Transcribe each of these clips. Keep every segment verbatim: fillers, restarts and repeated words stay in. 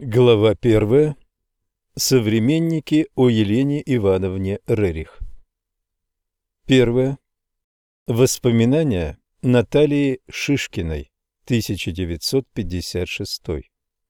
Глава первая. Современники о Елене Ивановне Рерих. Первое. Воспоминания Натальи Шишкиной, тысяча девятьсот пятьдесят шестой.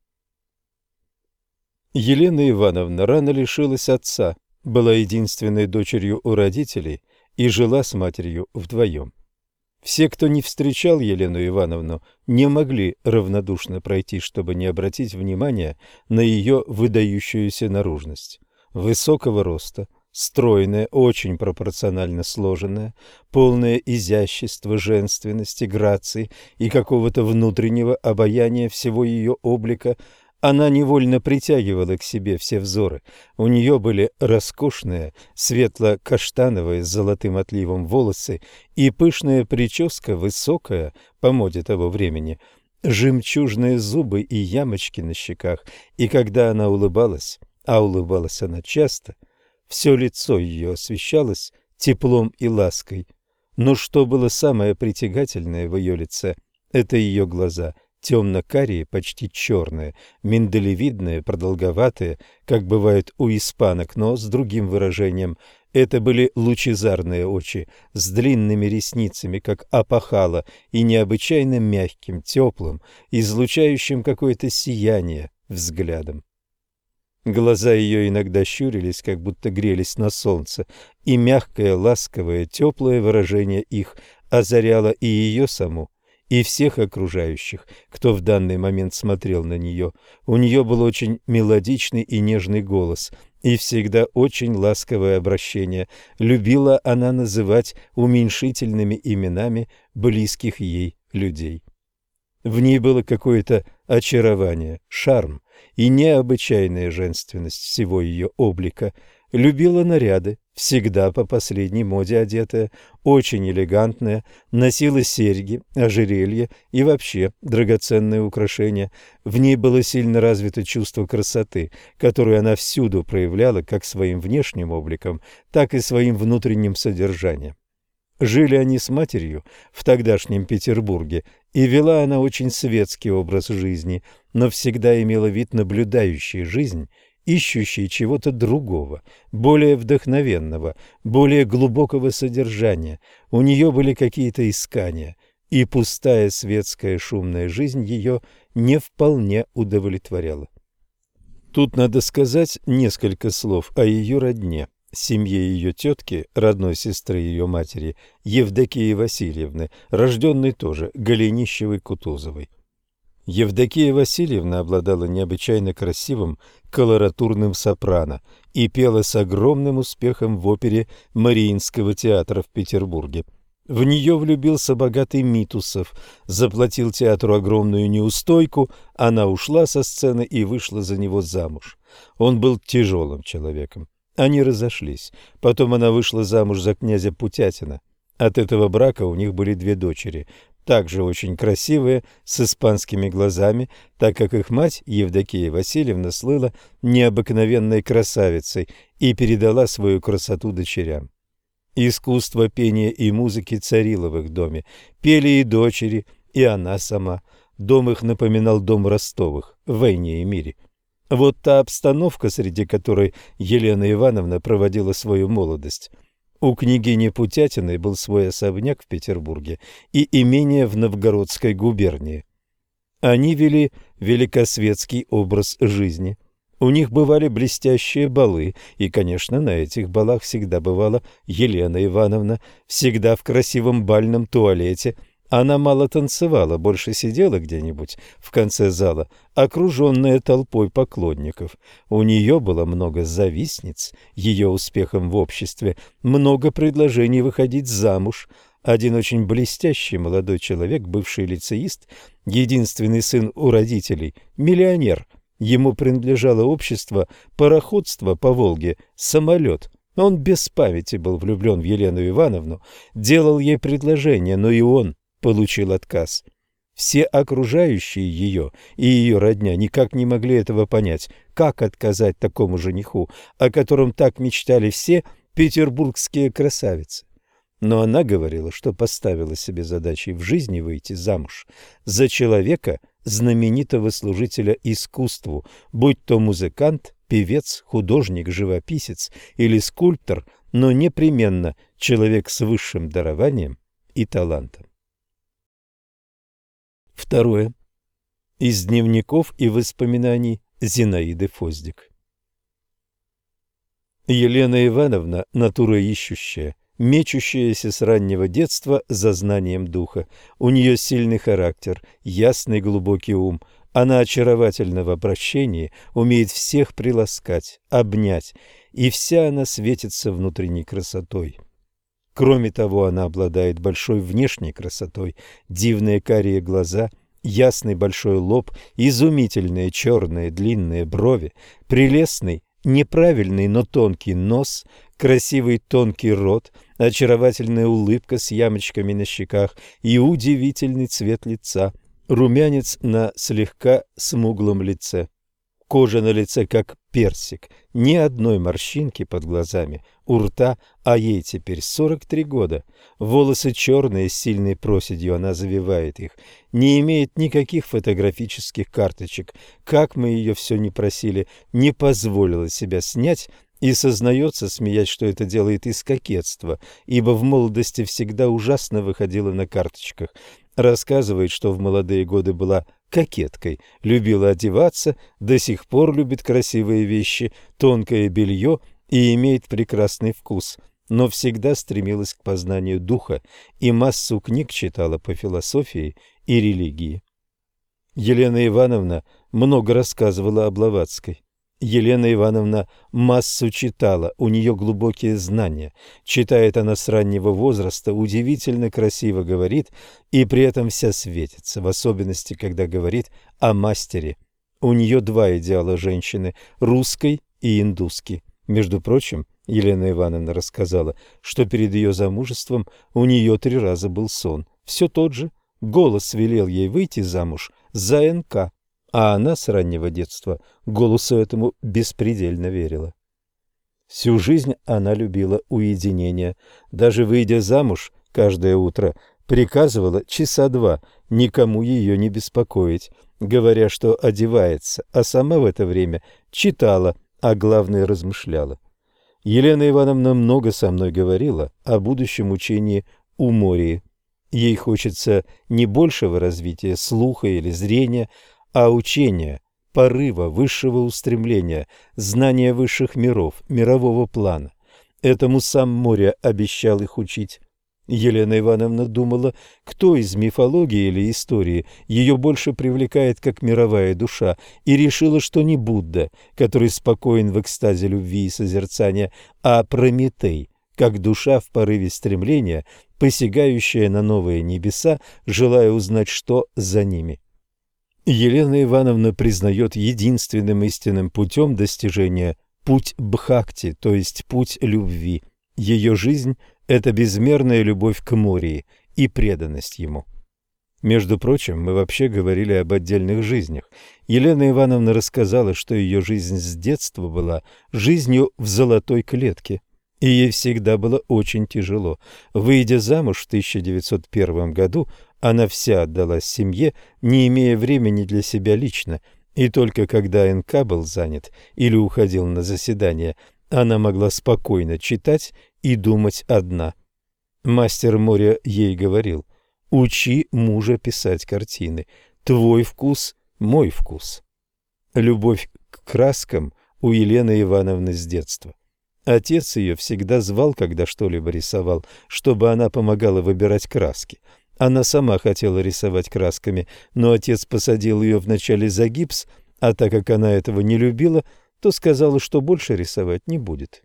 Елена Ивановна рано лишилась отца, была единственной дочерью у родителей и жила с матерью вдвоем. Все, кто не встречал Елену Ивановну, не могли равнодушно пройти, чтобы не обратить внимания на ее выдающуюся наружность. Высокого роста, стройная, очень пропорционально сложенная, полное изящество, женственности, грации и какого-то внутреннего обаяния всего ее облика, она невольно притягивала к себе все взоры. У нее были роскошные, светло-каштановые с золотым отливом волосы и пышная прическа, высокая, по моде того времени, жемчужные зубы и ямочки на щеках. И когда она улыбалась, а улыбалась она часто, все лицо ее освещалось теплом и лаской. Но что было самое притягательное в ее лице, это ее глаза – темно-карие, почти черные, миндалевидные, продолговатые, как бывает у испанок, но с другим выражением. Это были лучезарные очи с длинными ресницами, как опахало, и необычайно мягким, теплым, излучающим какое-то сияние взглядом. Глаза ее иногда щурились, как будто грелись на солнце, и мягкое, ласковое, теплое выражение их озаряло и ее саму, и всех окружающих, кто в данный момент смотрел на нее. У нее был очень мелодичный и нежный голос, и всегда очень ласковое обращение. Любила она называть уменьшительными именами близких ей людей. В ней было какое-то очарование, шарм и необычайная женственность всего ее облика. Любила наряды, всегда по последней моде одетая, очень элегантная, носила серьги, ожерелья и вообще драгоценные украшения. В ней было сильно развито чувство красоты, которую она всюду проявляла как своим внешним обликом, так и своим внутренним содержанием. Жили они с матерью в тогдашнем Петербурге, и вела она очень светский образ жизни, но всегда имела вид наблюдающей жизнь, ищущий чего-то другого, более вдохновенного, более глубокого содержания. У нее были какие-то искания, и пустая светская шумная жизнь ее не вполне удовлетворяла. Тут надо сказать несколько слов о ее родне, семье ее тетки, родной сестры ее матери, Евдокии Васильевны, рожденной тоже Голенищевой-Кутузовой. Евдокия Васильевна обладала необычайно красивым колоратурным сопрано и пела с огромным успехом в опере Мариинского театра в Петербурге. В нее влюбился богатый Митусов, заплатил театру огромную неустойку, она ушла со сцены и вышла за него замуж. Он был тяжелым человеком. Они разошлись. Потом она вышла замуж за князя Путятина. От этого брака у них были две дочери, также очень красивые, с испанскими глазами, так как их мать, Евдокия Васильевна, слыла необыкновенной красавицей и передала свою красоту дочерям. Искусство пения и музыки царило в их доме. Пели и дочери, и она сама. Дом их напоминал дом Ростовых в «Войне и мире». Вот та обстановка, среди которой Елена Ивановна проводила свою молодость. У княгини Путятиной был свой особняк в Петербурге и имение в Новгородской губернии. Они вели великосветский образ жизни. У них бывали блестящие балы, и, конечно, на этих балах всегда бывала Елена Ивановна, всегда в красивом бальном туалете. Она мало танцевала, больше сидела где-нибудь в конце зала, окруженная толпой поклонников. У нее было много завистниц ее успехом в обществе, много предложений выходить замуж. Один очень блестящий молодой человек, бывший лицеист, единственный сын у родителей, миллионер. Ему принадлежало общество пароходства по Волге, самолет. Он без памяти был влюблен в Елену Ивановну, делал ей предложение, но и он получил отказ. Все окружающие ее и ее родня никак не могли этого понять, как отказать такому жениху, о котором так мечтали все петербургские красавицы. Но она говорила, что поставила себе задачей в жизни выйти замуж за человека знаменитого служителя искусству, будь то музыкант, певец, художник, живописец или скульптор, но непременно человек с высшим дарованием и талантом. Второе. Из дневников и воспоминаний Зинаиды Фоздик. Елена Ивановна – натура ищущая, мечущаяся с раннего детства за знанием духа. У нее сильный характер, ясный глубокий ум. Она очаровательна в обращении, умеет всех приласкать, обнять, и вся она светится внутренней красотой. Кроме того, она обладает большой внешней красотой, дивные карие глаза, ясный большой лоб, изумительные черные длинные брови, прелестный, неправильный, но тонкий нос, красивый тонкий рот, очаровательная улыбка с ямочками на щеках и удивительный цвет лица, румянец на слегка смуглом лице. Кожа на лице как персик, ни одной морщинки под глазами, у рта, а ей теперь сорок три года. Волосы черные, с сильной проседью, она завивает их. Не имеет никаких фотографических карточек. Как мы ее все не просили, не позволила себя снять и сознается, смеясь, что это делает из кокетства, ибо в молодости всегда ужасно выходила на карточках. Рассказывает, что в молодые годы была кокеткой, любила одеваться, до сих пор любит красивые вещи, тонкое белье и имеет прекрасный вкус, но всегда стремилась к познанию духа и массу книг читала по философии и религии. Елена Ивановна много рассказывала о Блаватской. Елена Ивановна массу читала, у нее глубокие знания. Читает она с раннего возраста, удивительно красиво говорит и при этом вся светится, в особенности, когда говорит о мастере. У нее два идеала женщины – русской и индусской. Между прочим, Елена Ивановна рассказала, что перед ее замужеством у нее три раза был сон. Все тот же. Голос велел ей выйти замуж за эн ка. А она с раннего детства голосу этому беспредельно верила. Всю жизнь она любила уединение. Даже выйдя замуж, каждое утро приказывала часа два никому ее не беспокоить, говоря, что одевается, а сама в это время читала, а главное размышляла. Елена Ивановна много со мной говорила о будущем учении умории. Ей хочется не большего развития слуха или зрения, а учения, порыва, высшего устремления, знания высших миров, мирового плана. Этому сам Море обещал их учить. Елена Ивановна думала, кто из мифологии или истории ее больше привлекает как мировая душа, и решила, что не Будда, который спокоен в экстазе любви и созерцания, а Прометей, как душа в порыве стремления, посягающая на новые небеса, желая узнать, что за ними. Елена Ивановна признает единственным истинным путем достижения путь Бхакти, то есть путь любви. Ее жизнь – это безмерная любовь к Мории и преданность ему. Между прочим, мы вообще говорили об отдельных жизнях. Елена Ивановна рассказала, что ее жизнь с детства была жизнью в золотой клетке, и ей всегда было очень тяжело. Выйдя замуж в тысяча девятьсот первом году, она вся отдалась семье, не имея времени для себя лично, и только когда эн ка был занят или уходил на заседание, она могла спокойно читать и думать одна. Мастер Моря ей говорил: «Учи мужа писать картины. Твой вкус – мой вкус». Любовь к краскам у Елены Ивановны с детства. Отец ее всегда звал, когда что-либо рисовал, чтобы она помогала выбирать краски. Она сама хотела рисовать красками, но отец посадил ее вначале за гипс, а так как она этого не любила, то сказала, что больше рисовать не будет.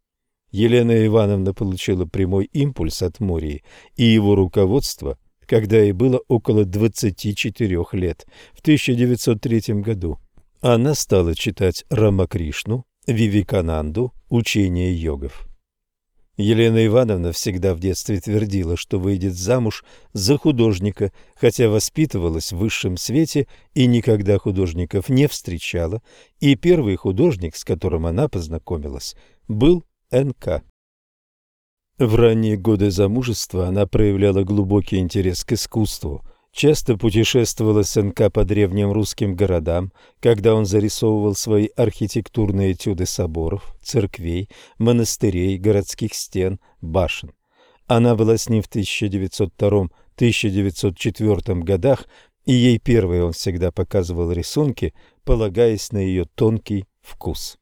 Елена Ивановна получила прямой импульс от Мории и его руководства, когда ей было около двадцати четырёх лет, в тысяча девятьсот третьем году. Она стала читать Рамакришну, Вивекананду, учение йогов. Елена Ивановна всегда в детстве твердила, что выйдет замуж за художника, хотя воспитывалась в высшем свете и никогда художников не встречала, и первый художник, с которым она познакомилась, был эн ка. В ранние годы замужества она проявляла глубокий интерес к искусству, часто путешествовала с эн ка по древним русским городам, когда он зарисовывал свои архитектурные этюды соборов, церквей, монастырей, городских стен, башен. Она была с ним в тысяча девятьсот втором — тысяча девятьсот четвёртом годах, и ей первой он всегда показывал рисунки, полагаясь на ее тонкий вкус.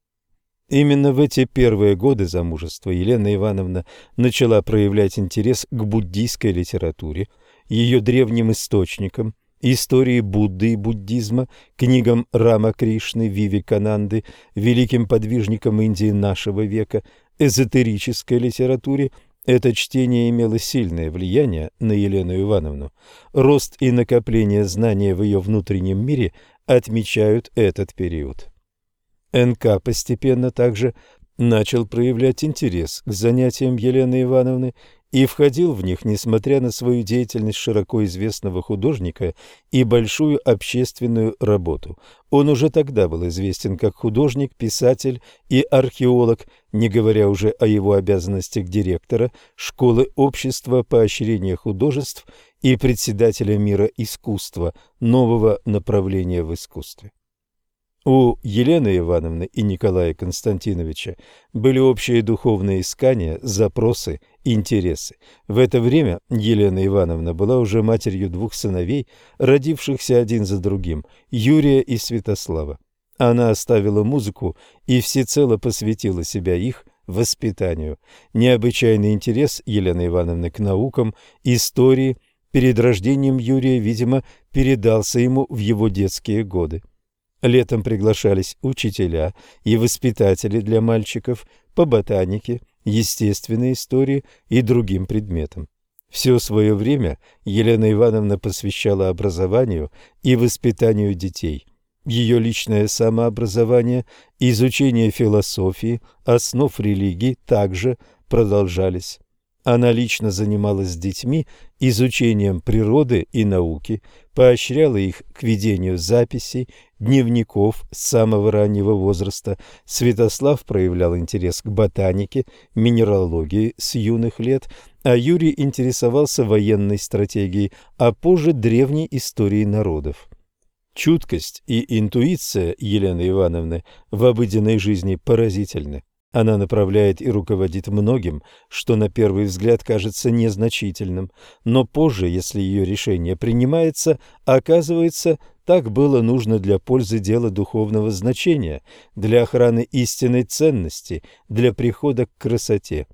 Именно в эти первые годы замужества Елена Ивановна начала проявлять интерес к буддийской литературе, ее древним источникам, истории Будды и буддизма, книгам Рама Кришны, Вивекананды, великим подвижникам Индии нашего века, эзотерической литературе. Это чтение имело сильное влияние на Елену Ивановну. Рост и накопление знания в ее внутреннем мире отмечают этот период. эн ка постепенно также начал проявлять интерес к занятиям Елены Ивановны и входил в них, несмотря на свою деятельность широко известного художника и большую общественную работу. Он уже тогда был известен как художник, писатель и археолог, не говоря уже о его обязанностях директора Школы общества поощрения художеств и председателя мира искусства, нового направления в искусстве. У Елены Ивановны и Николая Константиновича были общие духовные искания, запросы, интересы. В это время Елена Ивановна была уже матерью двух сыновей, родившихся один за другим, Юрия и Святослава. Она оставила музыку и всецело посвятила себя их воспитанию. Необычайный интерес Елены Ивановны к наукам, истории перед рождением Юрия, видимо, передался ему в его детские годы. Летом приглашались учителя и воспитатели для мальчиков по ботанике, естественной истории и другим предметам. Все свое время Елена Ивановна посвящала образованию и воспитанию детей. Ее личное самообразование, изучение философии, основ религии также продолжались. Она лично занималась с детьми изучением природы и науки, поощряла их к ведению записей, дневников с самого раннего возраста. Святослав проявлял интерес к ботанике, минералогии с юных лет, а Юрий интересовался военной стратегией, а позже древней историей народов. Чуткость и интуиция Елены Ивановны в обыденной жизни поразительны. Она направляет и руководит многим, что на первый взгляд кажется незначительным, но позже, если ее решение принимается, оказывается, так было нужно для пользы дела духовного значения, для охраны истинной ценности, для прихода к красоте.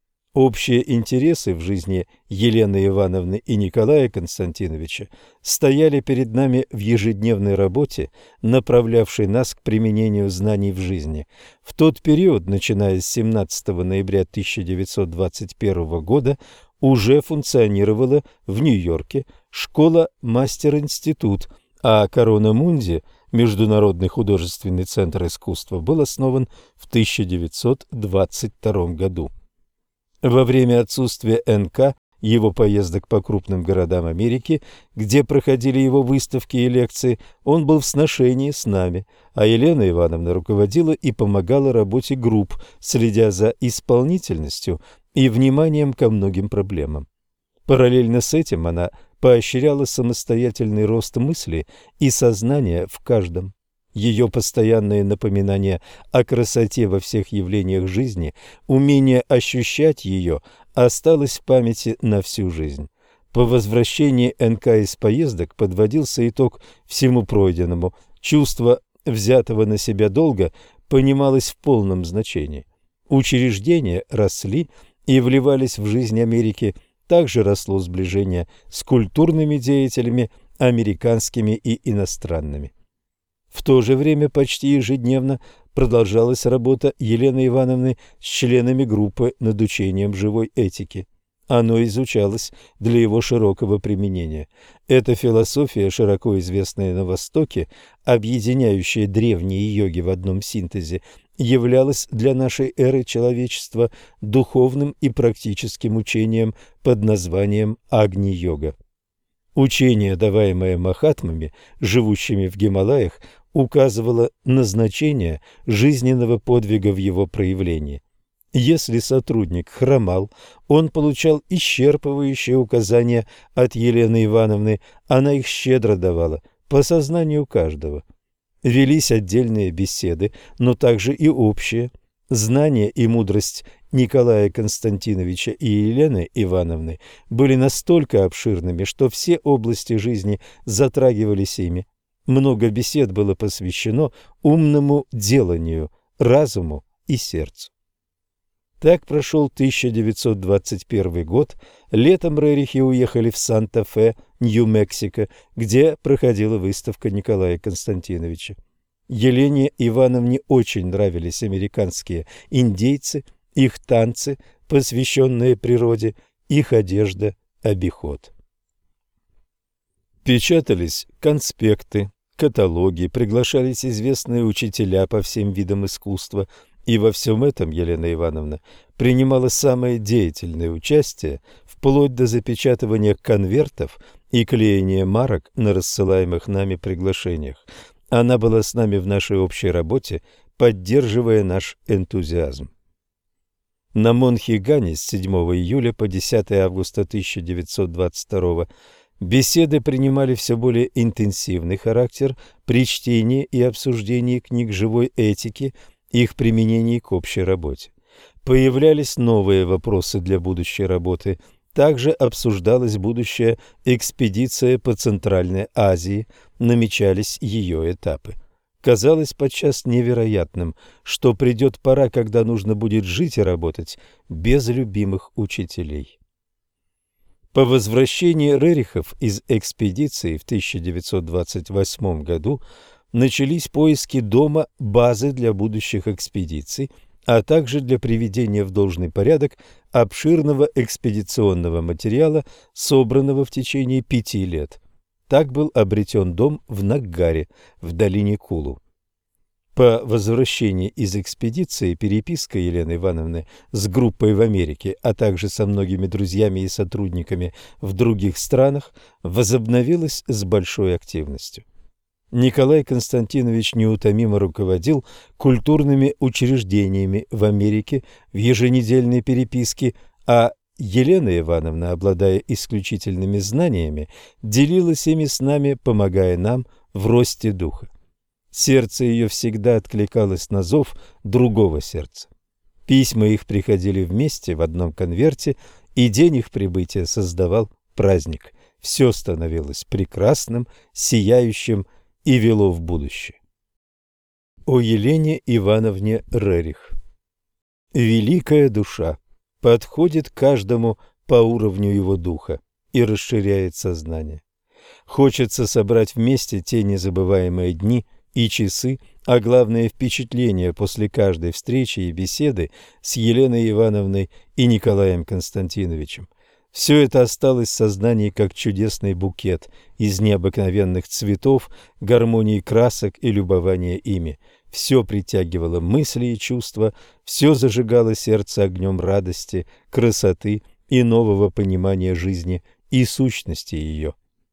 Общие интересы в жизни Елены Ивановны и Николая Константиновича стояли перед нами в ежедневной работе, направлявшей нас к применению знаний в жизни. В тот период, начиная с семнадцатого ноября тысяча девятьсот двадцать первого года, уже функционировала в Нью-Йорке школа «Мастер-институт», а Корона Мунди, Международный художественный центр искусства, был основан в тысяча девятьсот двадцать втором году. Во время отсутствия эн ка, его поездок по крупным городам Америки, где проходили его выставки и лекции, он был в сношении с нами, а Елена Ивановна руководила и помогала работе групп, следя за исполнительностью и вниманием ко многим проблемам. Параллельно с этим она поощряла самостоятельный рост мысли и сознания в каждом. Ее постоянное напоминание о красоте во всех явлениях жизни, умение ощущать ее, осталось в памяти на всю жизнь. По возвращении эн ка из поездок подводился итог всему пройденному. Чувство взятого на себя долга понималось в полном значении. Учреждения росли и вливались в жизнь Америки. Также росло сближение с культурными деятелями, американскими и иностранными. В то же время почти ежедневно продолжалась работа Елены Ивановны с членами группы над учением живой этики. Оно изучалось для его широкого применения. Эта философия, широко известная на Востоке, объединяющая древние йоги в одном синтезе, являлась для нашей эры человечества духовным и практическим учением под названием Агни-йога. Учение, даваемое махатмами, живущими в Гималаях, указывало на значение жизненного подвига в его проявлении. Если сотрудник хромал, он получал исчерпывающие указания от Елены Ивановны, она их щедро давала, по сознанию каждого. Велись отдельные беседы, но также и общие. Знания и мудрость Николая Константиновича и Елены Ивановны были настолько обширными, что все области жизни затрагивались ими. Много бесед было посвящено умному деланию, разуму и сердцу. Так прошел тысяча девятьсот двадцать первый год. Летом Рерихи уехали в Санта-Фе, Нью-Мексико, где проходила выставка Николая Константиновича. Елене Ивановне очень нравились американские индейцы, их танцы, посвященные природе, их одежда, обиход. Печатались конспекты, каталоги, приглашались известные учителя по всем видам искусства, и во всем этом Елена Ивановна принимала самое деятельное участие, вплоть до запечатывания конвертов и клеения марок на рассылаемых нами приглашениях. Она была с нами в нашей общей работе, поддерживая наш энтузиазм. На Монхигане с седьмого июля по десятое августа тысяча девятьсот двадцать второго беседы принимали все более интенсивный характер при чтении и обсуждении книг живой этики, их применении к общей работе. Появлялись новые вопросы для будущей работы. Также обсуждалась будущая экспедиция по Центральной Азии, намечались ее этапы. Казалось подчас невероятным, что придет пора, когда нужно будет жить и работать без любимых учителей. По возвращении Рерихов из экспедиции в тысяча девятьсот двадцать восьмом году начались поиски дома базы для будущих экспедиций, а также для приведения в должный порядок обширного экспедиционного материала, собранного в течение пяти лет. Так был обретен дом в Наггаре, в долине Кулу. По возвращении из экспедиции переписка Елены Ивановны с группой в Америке, а также со многими друзьями и сотрудниками в других странах, возобновилась с большой активностью. Николай Константинович неутомимо руководил культурными учреждениями в Америке в еженедельной переписке, а Елена Ивановна, обладая исключительными знаниями, делилась ими с нами, помогая нам в росте духа. Сердце ее всегда откликалось на зов другого сердца. Письма их приходили вместе в одном конверте, и день их прибытия создавал праздник. Все становилось прекрасным, сияющим и вело в будущее. О Елене Ивановне Рерих. Великая душа подходит каждому по уровню его духа и расширяет сознание. Хочется собрать вместе те незабываемые дни и часы, а главное впечатления после каждой встречи и беседы с Еленой Ивановной и Николаем Константиновичем. Все это осталось в сознании как чудесный букет из необыкновенных цветов, гармонии красок и любования ими. Все притягивало мысли и чувства, все зажигало сердце огнем радости, красоты и нового понимания жизни и сущности ее.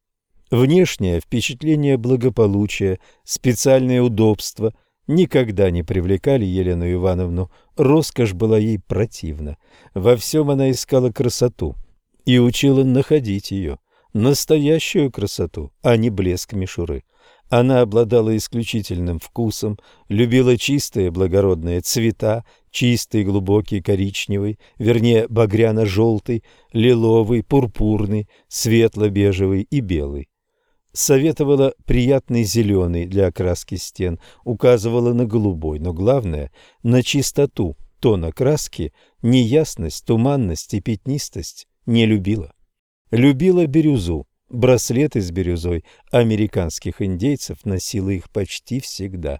Внешнее впечатление благополучия, специальное удобство никогда не привлекали Елену Ивановну, роскошь была ей противна. Во всем она искала красоту и учила находить ее, настоящую красоту, а не блеск мишуры. Она обладала исключительным вкусом, любила чистые благородные цвета, чистый глубокий коричневый, вернее багряно-желтый, лиловый, пурпурный, светло-бежевый и белый. Советовала приятный зеленый для окраски стен, указывала на голубой, но главное – на чистоту тона краски, неясность, туманность и пятнистость не любила. Любила бирюзу, браслеты с бирюзой американских индейцев, носила их почти всегда.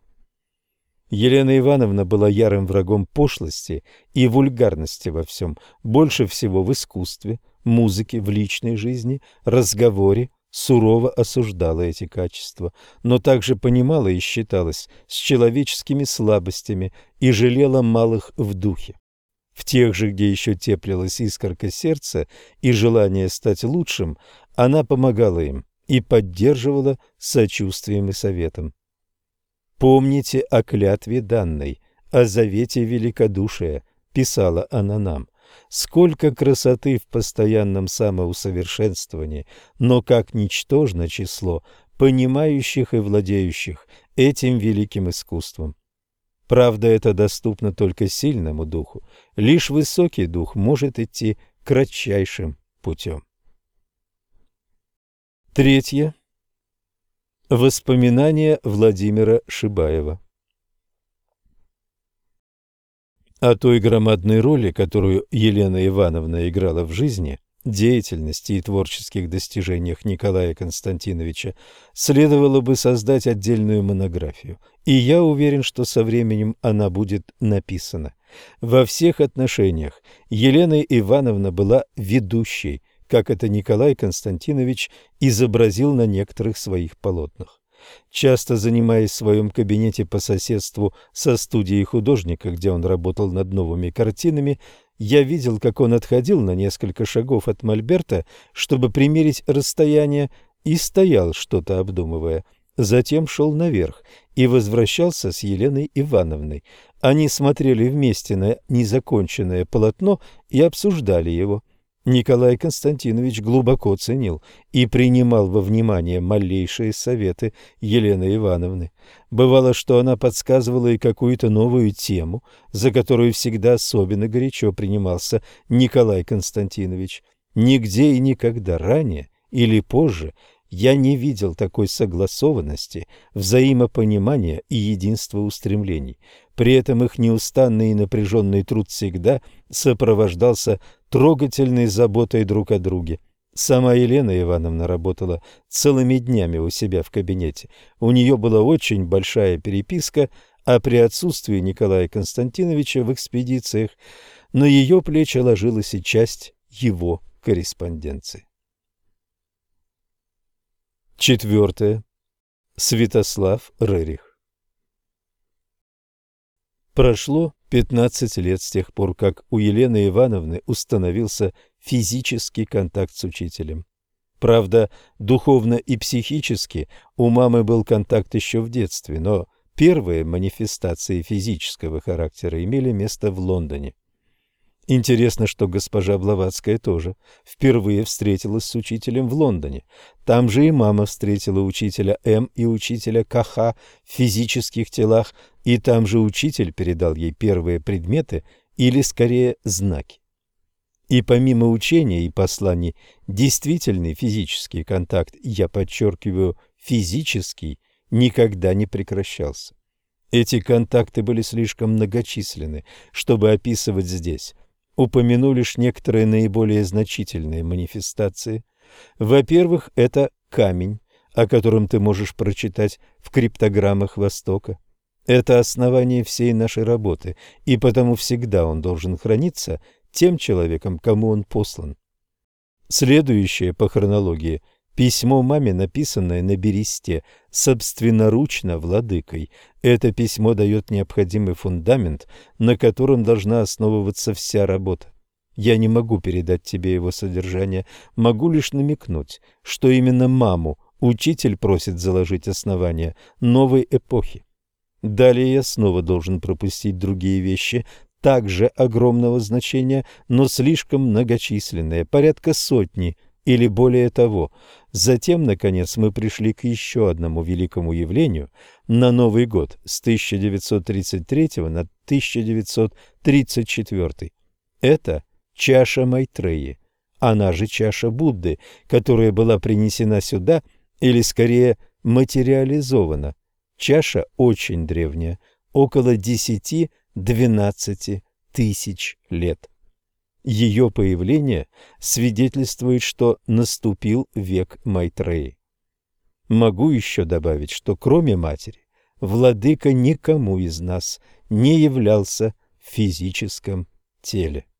Елена Ивановна была ярым врагом пошлости и вульгарности во всем, больше всего в искусстве, музыке, в личной жизни, разговоре, сурово осуждала эти качества, но также понимала и считалась с человеческими слабостями и жалела малых в духе. В тех же, где еще теплилась искорка сердца и желание стать лучшим, она помогала им и поддерживала сочувствием и советом. Помните о клятве данной, о завете великодушия, писала она нам. Сколько красоты в постоянном самоусовершенствовании, но как ничтожно число понимающих и владеющих этим великим искусством. Правда, это доступно только сильному духу. Лишь высокий дух может идти кратчайшим путем. Третье. Воспоминания Владимира Шибаева. О той громадной роли, которую Елена Ивановна играла в жизни, деятельности и творческих достижениях Николая Константиновича, следовало бы создать отдельную монографию, и я уверен, что со временем она будет написана. Во всех отношениях Елена Ивановна была ведущей, как это Николай Константинович изобразил на некоторых своих полотнах. Часто занимаясь в своем кабинете по соседству со студией художника, где он работал над новыми картинами, я видел, как он отходил на несколько шагов от мольберта, чтобы примерить расстояние, и стоял, что-то обдумывая. Затем шел наверх и возвращался с Еленой Ивановной. Они смотрели вместе на незаконченное полотно и обсуждали его. Николай Константинович глубоко ценил и принимал во внимание малейшие советы Елены Ивановны. Бывало, что она подсказывала и какую-то новую тему, за которую всегда особенно горячо принимался Николай Константинович. Нигде и никогда ранее или позже я не видел такой согласованности, взаимопонимания и единства устремлений. При этом их неустанный и напряженный труд всегда сопровождался трогательной заботой друг о друге. Сама Елена Ивановна работала целыми днями у себя в кабинете. У нее была очень большая переписка, а при отсутствии Николая Константиновича в экспедициях на ее плечи ложилась и часть его корреспонденции. Четвертое. Святослав Рерих. Прошло пятнадцать лет с тех пор, как у Елены Ивановны установился физический контакт с учителем. Правда, духовно и психически у мамы был контакт еще в детстве, но первые манифестации физического характера имели место в Лондоне. Интересно, что госпожа Блаватская тоже впервые встретилась с учителем в Лондоне. Там же и мама встретила учителя М и учителя К Х в физических телах, и там же учитель передал ей первые предметы, или скорее знаки. И помимо учения и посланий, действительный физический контакт, я подчеркиваю, физический, никогда не прекращался. Эти контакты были слишком многочисленны, чтобы описывать здесь. Упомяну лишь некоторые наиболее значительные манифестации. Во-первых, это камень, о котором ты можешь прочитать в криптограммах Востока. Это основание всей нашей работы, и потому всегда он должен храниться тем человеком, кому он послан. Следующее по хронологии – письмо маме, написанное на бересте, собственноручно владыкой. Это письмо дает необходимый фундамент, на котором должна основываться вся работа. Я не могу передать тебе его содержание, могу лишь намекнуть, что именно маму учитель просит заложить основания новой эпохи. Далее я снова должен пропустить другие вещи, также огромного значения, но слишком многочисленные, порядка сотни или более того. Затем, наконец, мы пришли к еще одному великому явлению на Новый год с тысяча девятьсот тридцать третьего на тысяча девятьсот тридцать четвёртый. Это чаша Майтреи, она же чаша Будды, которая была принесена сюда, или скорее материализована. Чаша очень древняя, около десяти-двенадцати тысяч лет. Ее появление свидетельствует, что наступил век Майтреи. Могу еще добавить, что кроме матери, владыка никому из нас не являлся в физическом теле.